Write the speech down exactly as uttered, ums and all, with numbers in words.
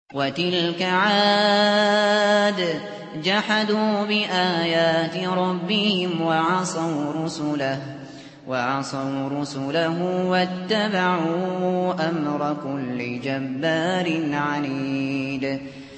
وَتِلْكَ عَادٌ ۖ جَحَدُوا بِآيَاتِ رَبِّهِمْ وَعَصَوْا رُسُلَهُ وَاتَّبَعُوا أَمْرَ كُلِّ جَبَّارٍ عَنِيدٍ